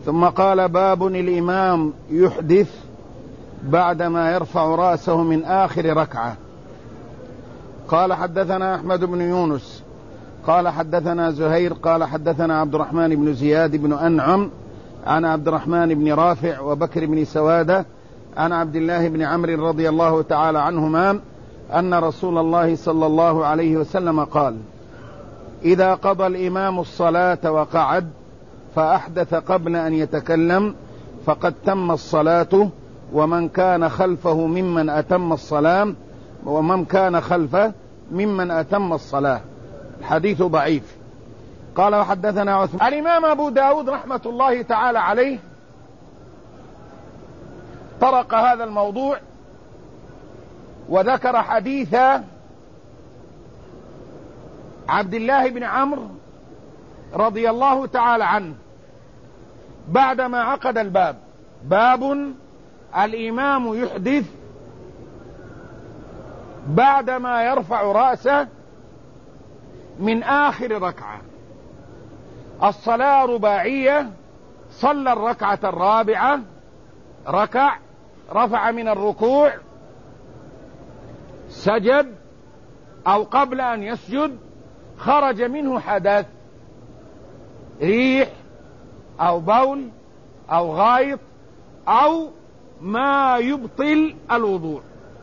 ثم قال: باب الإمام يحدث بعدما يرفع رأسه من آخر ركعة. قال: حدثنا أحمد بن يونس قال حدثنا زهير قال حدثنا عبد الرحمن بن زياد بن أنعم عن عبد الرحمن بن رافع وبكر بن سوادة عن عبد الله بن عمرو رضي الله تعالى عنهما أن رسول الله صلى الله عليه وسلم قال: إذا قضى الإمام الصلاة وقعد فأحدث قبل أن يتكلم فقد تم الصلاة، ومن كان خلفه ممن أتم الصلاة الحديث ضعيف. قال: وحدثنا عثمان. الإمام أبو داود رحمة الله تعالى عليه طرق هذا الموضوع وذكر حديث عبد الله بن عمرو رضي الله تعالى عنه بعدما عقد الباب: باب الإمام يحدث بعدما يرفع رأسه من آخر ركعة. الصلاة رباعية، صلى الركعة الرابعة، ركع، رفع من الركوع، سجد أو قبل أن يسجد خرج منه حدث، ريح أو بول أو غائط أو ما يبطل الوضوء،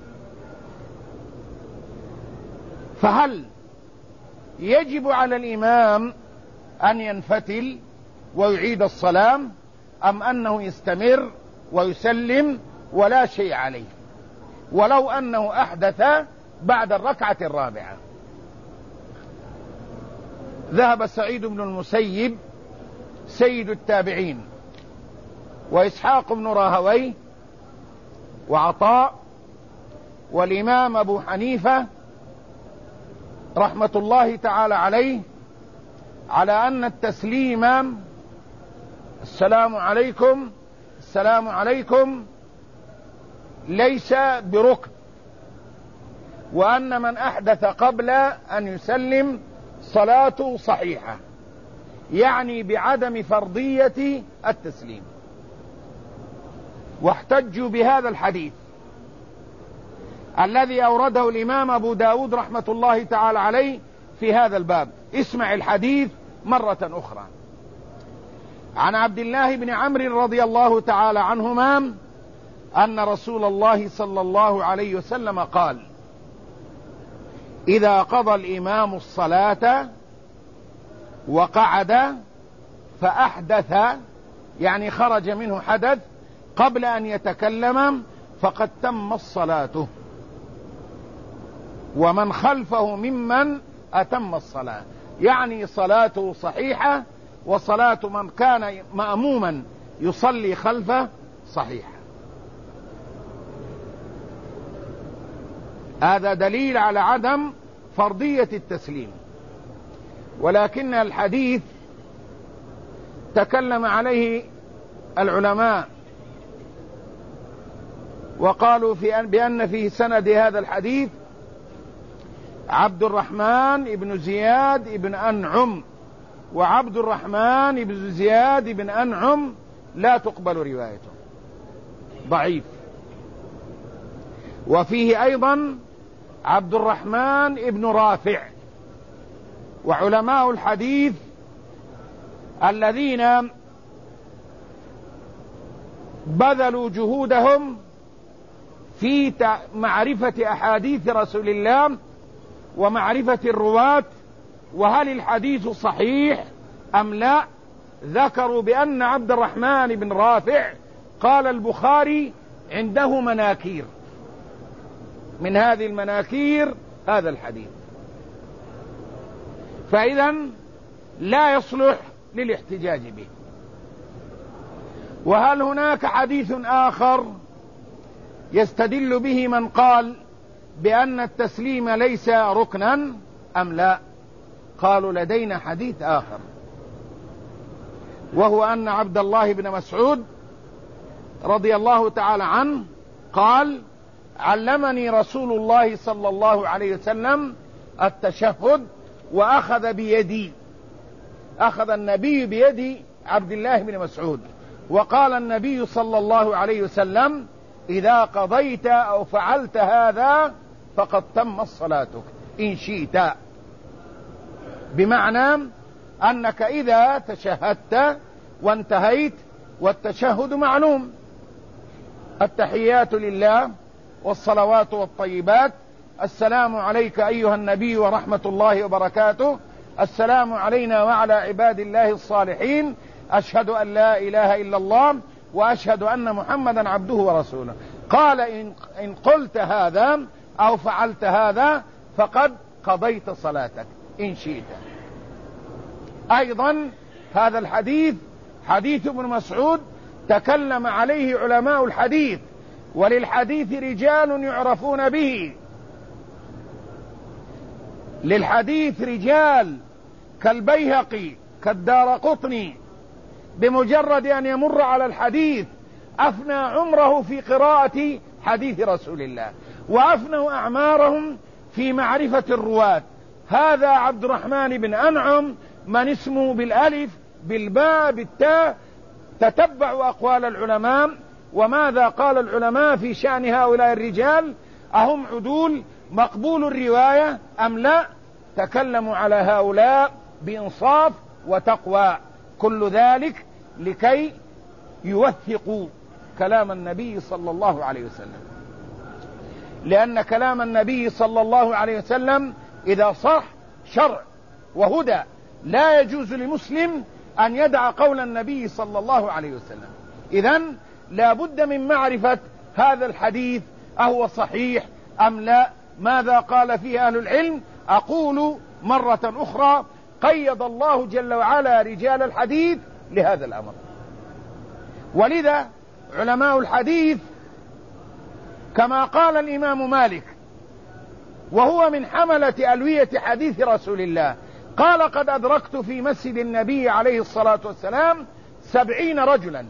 فهل يجب على الإمام أن ينفتل ويعيد الصلاة أم أنه يستمر ويسلم ولا شيء عليه ولو أنه أحدث بعد الركعة الرابعة؟ ذهب سعيد بن المسيب سيد التابعين وإسحاق بن راهويه وعطاء والإمام أبو حنيفة رحمة الله تعالى عليه على أن التسليم السلام عليكم السلام عليكم ليس بركن، وأن من أحدث قبل أن يسلم صلاته صحيحة، يعني بعدم فرضية التسليم. واحتجوا بهذا الحديث الذي أورده الإمام أبو داود رحمة الله تعالى عليه في هذا الباب. اسمع الحديث مرة أخرى. عن عبد الله بن عمرو رضي الله تعالى عنهما أن رسول الله صلى الله عليه وسلم قال: إذا قضى الإمام الصلاة وقعد فأحدث، يعني خرج منه حدث قبل أن يتكلم، فقد تم الصلاة، ومن خلفه ممن أتم الصلاة، يعني صلاته صحيحة، وصلاة من كان مأموما يصلي خلفه صحيحة. هذا دليل على عدم فرضية التسليم، ولكن الحديث تكلم عليه العلماء وقالوا بأن في سند هذا الحديث عبد الرحمن بن زياد بن أنعم، وعبد الرحمن بن زياد بن أنعم لا تقبل روايته، ضعيف. وفيه أيضا عبد الرحمن بن رافع. وعلماء الحديث الذين بذلوا جهودهم في معرفة أحاديث رسول الله ومعرفة الرواة وهل الحديث صحيح أم لا، ذكروا بأن عبد الرحمن بن رافع قال البخاري عنده مناكير، من هذه المناكير هذا الحديث، فإذا لا يصلح للاحتجاج به. وهل هناك حديث آخر يستدل به من قال بأن التسليم ليس ركنا أم لا؟ قالوا لدينا حديث آخر، وهو أن عبد الله بن مسعود رضي الله تعالى عنه قال: علمني رسول الله صلى الله عليه وسلم التشهد وأخذ بيدي، أخذ النبي بيد عبد الله بن مسعود وقال النبي صلى الله عليه وسلم: إذا قضيت أو فعلت هذا فقد تمت صلاتك إن شئت، بمعنى أنك إذا تشهدت وانتهيت، والتشهد معلوم: التحيات لله والصلوات والطيبات، السلام عليك أيها النبي ورحمة الله وبركاته، السلام علينا وعلى عباد الله الصالحين، أشهد أن لا إله إلا الله وأشهد أن محمدا عبده ورسوله. قال: إن قلت هذا أو فعلت هذا فقد قضيت صلاتك إن شئت. أيضا هذا الحديث حديث ابن مسعود تكلم عليه علماء الحديث، وللحديث رجال يعرفون به، للحديث رجال كالبيهقي كالدارقطني، بمجرد أن يمر على الحديث أفنى عمره في قراءة حديث رسول الله، وأفنوا أعمارهم في معرفة الرواة. هذا عبد الرحمن بن أنعم من اسمه بالألف بالباء بالتاء. تتبعوا أقوال العلماء وماذا قال العلماء في شأن هؤلاء الرجال، أهم عدول مقبول الرواية أم لا؟ تكلموا على هؤلاء بإنصاف وتقوى، كل ذلك لكي يوثقوا كلام النبي صلى الله عليه وسلم، لأن كلام النبي صلى الله عليه وسلم إذا صح شرع وهدى، لا يجوز لمسلم أن يدع قول النبي صلى الله عليه وسلم. إذن لا بد من معرفة هذا الحديث أهو صحيح أم لا، ماذا قال فيه أهل العلم. أقول مرة أخرى: قيد الله جل وعلا رجال الحديث لهذا الأمر، ولذا علماء الحديث كما قال الإمام مالك وهو من حملة ألوية حديث رسول الله، قال: قد أدركت في مسجد النبي عليه الصلاة والسلام 70 رجلا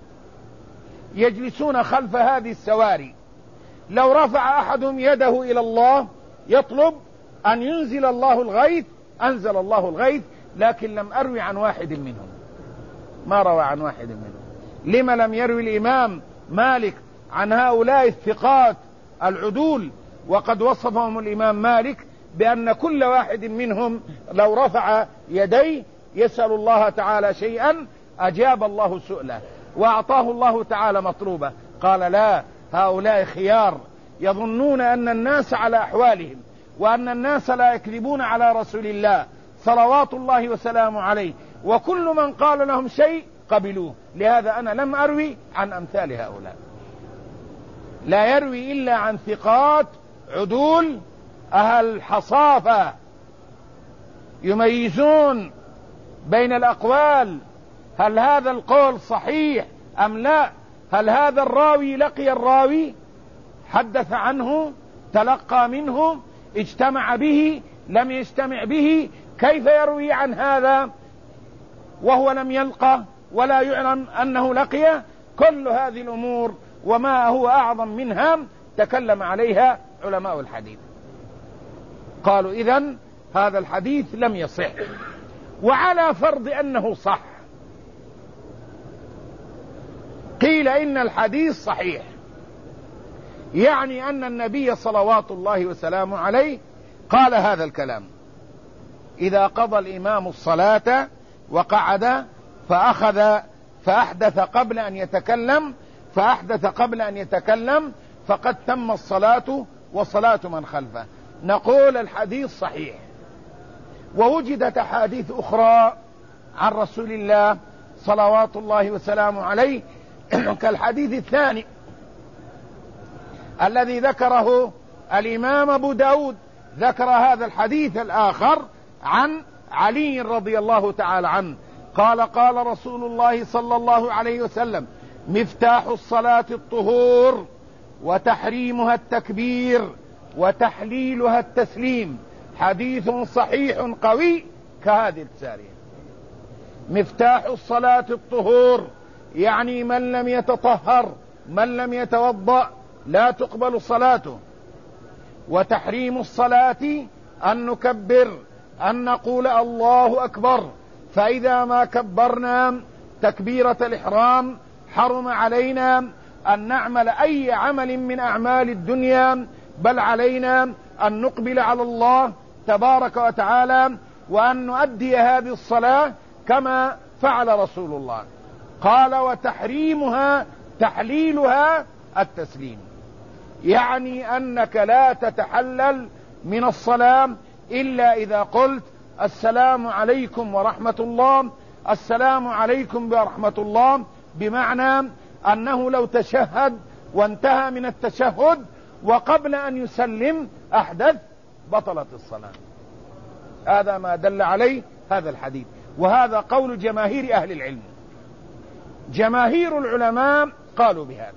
يجلسون خلف هذه السواري، لو رفع أحدهم يده إلى الله يطلب أن ينزل الله الغيث أنزل الله الغيث، لكن لم أروي عن واحد منهم، ما روى عن واحد منهم. لما لم يروي الإمام مالك عن هؤلاء الثقات العدول، وقد وصفهم الإمام مالك بأن كل واحد منهم لو رفع يديه يسأل الله تعالى شيئا أجاب الله سؤله وأعطاه الله تعالى مطلوبه. قال: لا، هؤلاء خيار يظنون أن الناس على أحوالهم، وأن الناس لا يكذبون على رسول الله صلوات الله وسلامه عليه، وكل من قال لهم شيء قبلوه. لهذا أنا لم أروي عن أمثال هؤلاء، لا يروي إلا عن ثقات عدول أهل حصافة يميزون بين الأقوال، هل هذا القول صحيح أم لا، هل هذا الراوي لقي الراوي، حدث عنه، تلقى منه، اجتمع به، لم يجتمع به، كيف يروي عن هذا وهو لم يلقى ولا يعلم أنه لقيه. كل هذه الأمور وما هو أعظم منها تكلم عليها علماء الحديث، قالوا: إذن هذا الحديث لم يصح. وعلى فرض أنه صح، قيل إن الحديث صحيح، يعني أن النبي صلوات الله وسلامه عليه قال هذا الكلام: إذا قضى الإمام الصلاة وقعد فأحدث قبل أن يتكلم فقد تم الصلاة وصلاة من خلفه. نقول الحديث صحيح، ووجدت أحاديث أخرى عن رسول الله صلوات الله وسلامه عليه كالحديث الثاني الذي ذكره الإمام أبو داود، ذكر هذا الحديث الآخر عن علي رضي الله تعالى عنه قال: قال رسول الله صلى الله عليه وسلم: مفتاح الصلاة الطهور، وتحريمها التكبير، وتحليلها التسليم. حديث صحيح قوي كهذه السارية. مفتاح الصلاة الطهور، يعني من لم يتطهر، من لم يتوضأ لا تقبل صلاته. وتحريم الصلاة أن نكبر، أن نقول الله أكبر، فإذا ما كبرنا تكبيرة الإحرام حرم علينا أن نعمل أي عمل من أعمال الدنيا، بل علينا أن نقبل على الله تبارك وتعالى وأن نؤدي هذه الصلاة كما فعل رسول الله. قال: وتحريمها تحليلها التسليم، يعني أنك لا تتحلل من الصلاة إلا إذا قلت: السلام عليكم ورحمة الله، السلام عليكم ورحمة الله، بمعنى أنه لو تشهد وانتهى من التشهد وقبل أن يسلم أحدث بطلت الصلاة. هذا ما دل عليه هذا الحديث، وهذا قول جماهير أهل العلم. جماهير العلماء قالوا بهذا.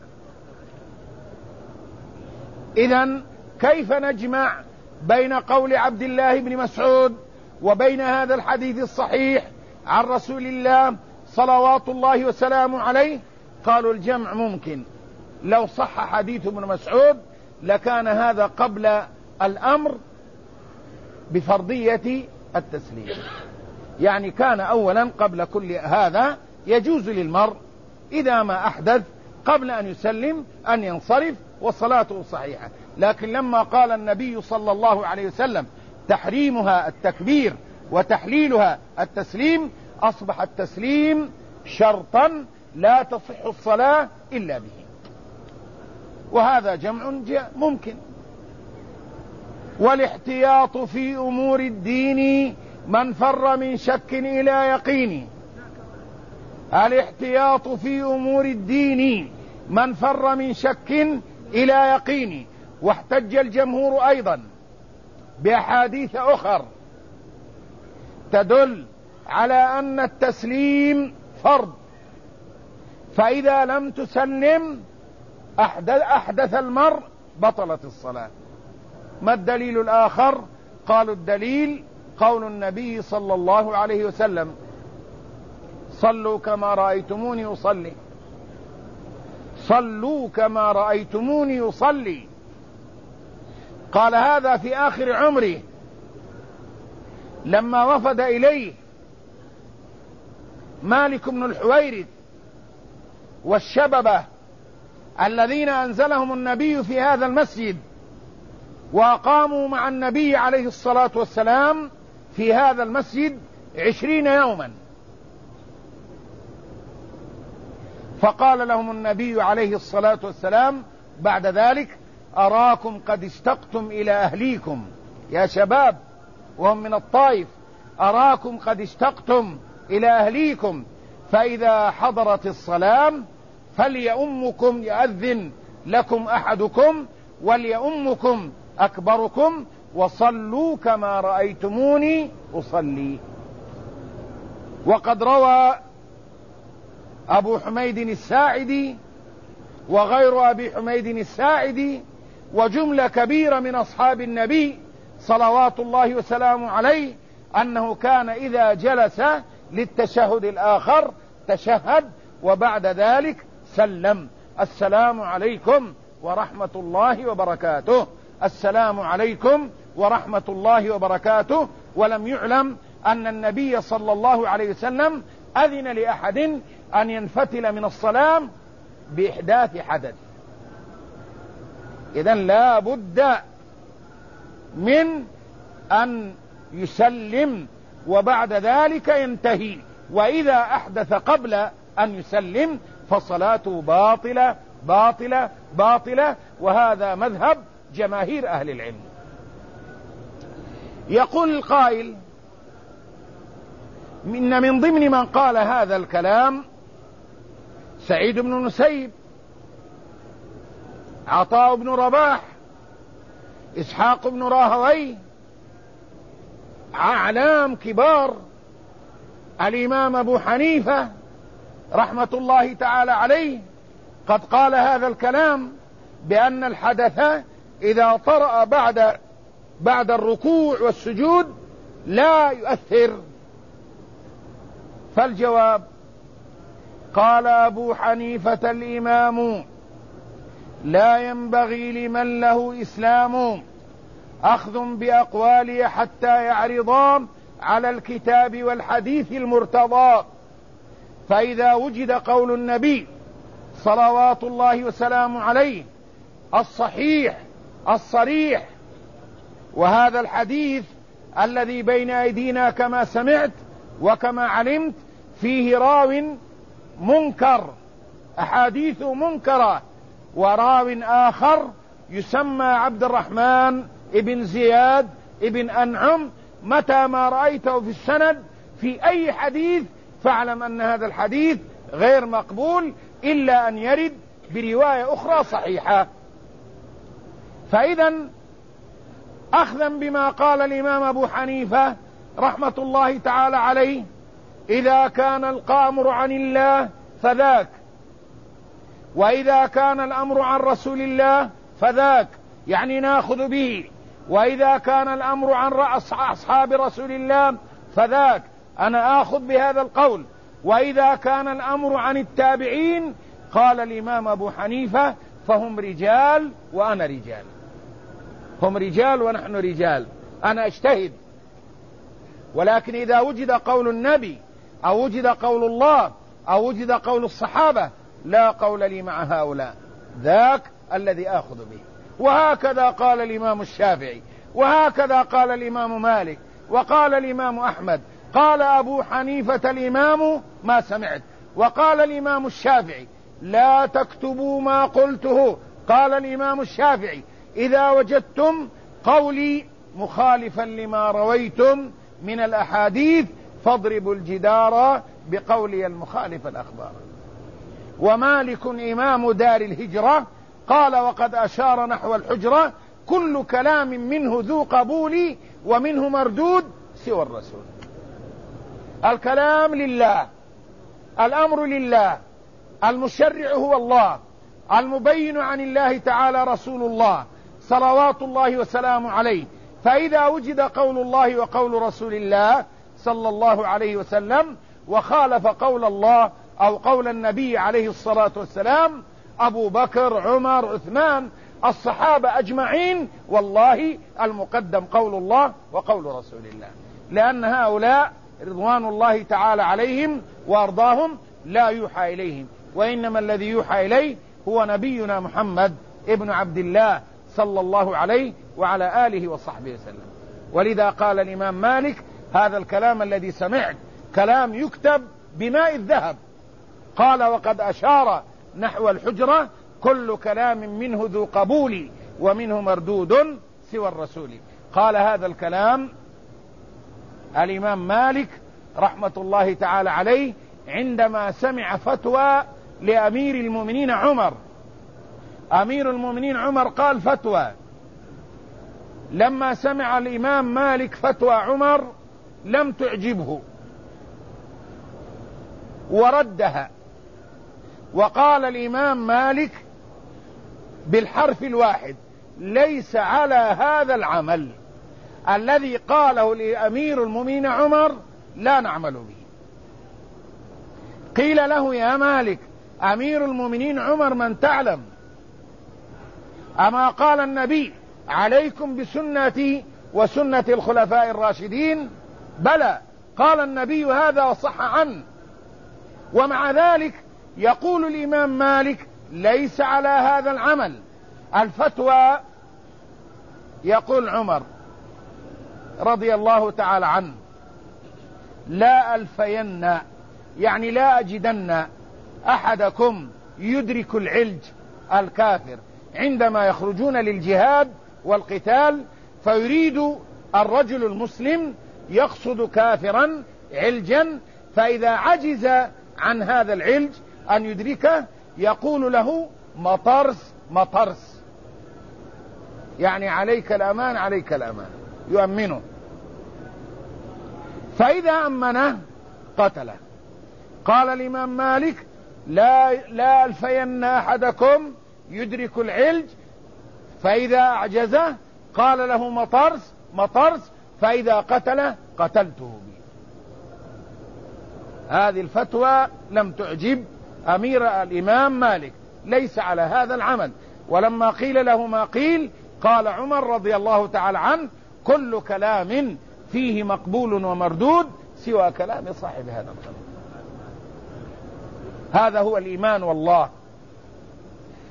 إذن كيف نجمع بين قول عبد الله بن مسعود وبين هذا الحديث الصحيح عن رسول الله صلوات الله وسلامه عليه؟ قالوا الجمع ممكن. لو صح حديث ابن مسعود لكان هذا قبل الأمر بفرضية التسليم، يعني كان أولا قبل كل هذا يجوز للمرء إذا ما أحدث قبل أن يسلم أن ينصرف وصلاته صحيحة. لكن لما قال النبي صلى الله عليه وسلم: تحريمها التكبير وتحليلها التسليم، أصبح التسليم شرطا لا تصح الصلاة إلا به. وهذا جمع ممكن. والاحتياط في أمور الدين من فر من شك إلى يقين. الاحتياط في أمور الدين من فر من شك إلى يقين. واحتج الجمهور أيضا بأحاديث أخر تدل على أن التسليم فرض، فإذا لم تسلم أحدث المرء بطلت الصلاة. ما الدليل الآخر؟ قالوا الدليل قول النبي صلى الله عليه وسلم: صلوا كما رأيتموني أصلي، صلوا كما رأيتموني يصلي. قال هذا في آخر عمره لما وفد إليه مالك بن الحويرث والشببة الذين أنزلهم النبي في هذا المسجد، وأقاموا مع النبي عليه الصلاة والسلام في هذا المسجد 20 يوما. فقال لهم النبي عليه الصلاة والسلام بعد ذلك: أراكم قد اشتقتم إلى أهليكم يا شباب، وهم من الطائف، أراكم قد اشتقتم إلى أهليكم، فإذا حضرت الصلاة فليؤمكم، يؤذن لكم أحدكم وليؤمكم أكبركم، وصلوا كما رأيتموني أصلي. وقد روى أبو حميد الساعدي وغير أبي حميد الساعدي وجملة كبيرة من أصحاب النبي صلوات الله وسلامه عليه أنه كان إذا جلس للتشهد الآخر تشهد وبعد ذلك سلم: السلام عليكم ورحمة الله وبركاته، السلام عليكم ورحمة الله وبركاته. ولم يعلم أن النبي صلى الله عليه وسلم أذن لأحد أن ينفتل من الصلاة بإحداث حدث. إذن لا بد من أن يسلم وبعد ذلك ينتهي، وإذا أحدث قبل أن يسلم فصلاته باطلة باطلة باطلة. وهذا مذهب جماهير أهل العلم. يقول القائل: إن من ضمن من قال هذا الكلام سعيد بن المسيب، عطاء بن رباح، إسحاق بن راهويه، أعلام كبار، الإمام أبو حنيفة رحمة الله تعالى عليه قد قال هذا الكلام بأن الحدث إذا طرأ بعد الركوع والسجود لا يؤثر. فالجواب: قال أبو حنيفة الإمام: لا ينبغي لمن له إسلام أخذ بأقواله حتى يعرضا على الكتاب والحديث المرتضى، فإذا وجد قول النبي صلوات الله وسلامه عليه الصحيح الصريح. وهذا الحديث الذي بين أيدينا كما سمعت وكما علمت فيه راو منكر، أحاديث منكرة، وراو آخر يسمى عبد الرحمن ابن زياد ابن أنعم. متى ما رأيته في السند في أي حديث فاعلم أن هذا الحديث غير مقبول إلا أن يرد برواية أخرى صحيحة. فإذا أخذا بما قال الإمام أبو حنيفة رحمة الله تعالى عليه، إذا كان الأمر عن الله فذاك، وإذا كان الأمر عن رسول الله فذاك، يعني ناخذ به، وإذا كان الأمر عن أصحاب رسول الله فذاك، أنا آخذ بهذا القول. وإذا كان الأمر عن التابعين قال الإمام أبو حنيفة فهم رجال وأنا رجال، هم رجال ونحن رجال، أنا أجتهد. ولكن إذا وجد قول النبي أو وجد قول الله أو وجد قول الصحابة لا قول لي مع هؤلاء، ذاك الذي آخذ به. وهكذا قال الإمام الشافعي، وهكذا قال الإمام مالك، وقال الإمام أحمد، قال أبو حنيفة الإمام ما سمعت، وقال الإمام الشافعي لا تكتبوا ما قلته. قال الإمام الشافعي إذا وجدتم قولي مخالفا لما رويتم من الأحاديث فاضربوا الجدار بقولي المخالف الأخبار. ومالك إمام دار الهجرة قال وقد أشار نحو الحجرة كل كلام منه ذو قبول ومنه مردود سوى الرسول. الكلام لله، الأمر لله، المشرع هو الله، المبين عن الله تعالى رسول الله صلوات الله وسلامه عليه. فإذا وجد قول الله وقول رسول الله صلى الله عليه وسلم وخالف قول الله أو قول النبي عليه الصلاة والسلام، أبو بكر، عمر، عثمان، الصحابة أجمعين، والله المقدم قول الله وقول رسول الله، لأن هؤلاء رضوان الله تعالى عليهم وأرضاهم لا يوحى إليهم، وإنما الذي يوحى إليه هو نبينا محمد ابن عبد الله صلى الله عليه وعلى آله وصحبه وسلم. ولذا قال الإمام مالك هذا الكلام الذي سمعت كلام يكتب بماء الذهب. قال وقد أشار نحو الحجرة كل كلام منه ذو قبول ومنه مردود سوى الرسول. قال هذا الكلام الإمام مالك رحمة الله تعالى عليه عندما سمع فتوى لأمير المؤمنين عمر. أمير المؤمنين عمر قال فتوى، لما سمع الإمام مالك فتوى عمر لم تعجبه وردها، وقال الإمام مالك بالحرف الواحد ليس على هذا العمل الذي قاله لأمير المؤمنين عمر لا نعمل به. قيل له يا مالك أمير المؤمنين عمر من تعلم، أما قال النبي عليكم بسنتي وسنة الخلفاء الراشدين؟ بلى، قال النبي هذا وصح عنه. ومع ذلك يقول الإمام مالك ليس على هذا العمل الفتوى. يقول عمر رضي الله تعالى عنه لا ألفين، يعني لا أجدن أحدكم يدرك العلج الكافر عندما يخرجون للجهاد والقتال، فيريد الرجل المسلم يقصد كافرا علجا، فإذا عجز عن هذا العلج أن يدركه يقول له مطرس مطرس، يعني عليك الأمان عليك الأمان، يؤمنه. فإذا أمنه قتله. قال الإمام مالك لا ألفين أحدكم يدرك العلج، فإذا أعجزه قال له مطرس مطرس، فإذا قتله قتلته به. هذه الفتوى لم تعجب أمير الإمام مالك، ليس على هذا العمل. ولما قيل له ما قيل قال عمر رضي الله تعالى عنه كل كلام فيه مقبول ومردود سوى كلام صاحب هذا القول. هذا هو الإيمان والله،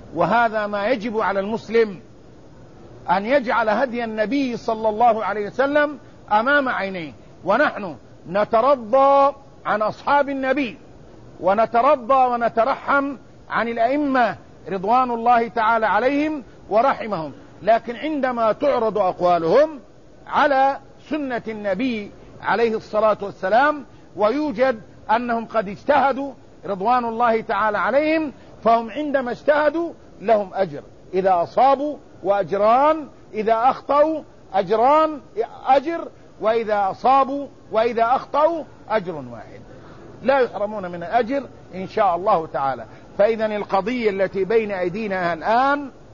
وهذا ما يجب على المسلم أن يجعل هدي النبي صلى الله عليه وسلم أمام عينيه. ونحن نترضى عن أصحاب النبي ونترضى ونترحم عن الأئمة رضوان الله تعالى عليهم ورحمهم، لكن عندما تعرض أقوالهم على سنة النبي عليه الصلاة والسلام ويوجد أنهم قد اجتهدوا رضوان الله تعالى عليهم، فهم عندما اجتهدوا لهم أجر إذا أصابوا وأجران، إذا أخطأوا أجر، وإذا أصابوا وإذا أخطأوا أجر واحد، لا يحرمون من الأجر إن شاء الله تعالى. فإذا القضية التي بين أيدينا الآن